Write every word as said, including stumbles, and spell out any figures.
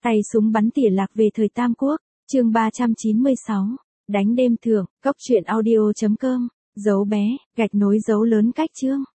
Tay súng bắn tỉa lạc về thời Tam Quốc, chương ba trăm chín mươi sáu, đánh đêm thưởng, cốc truyện audio chấm com, dấu bé, gạch nối dấu lớn cách chương.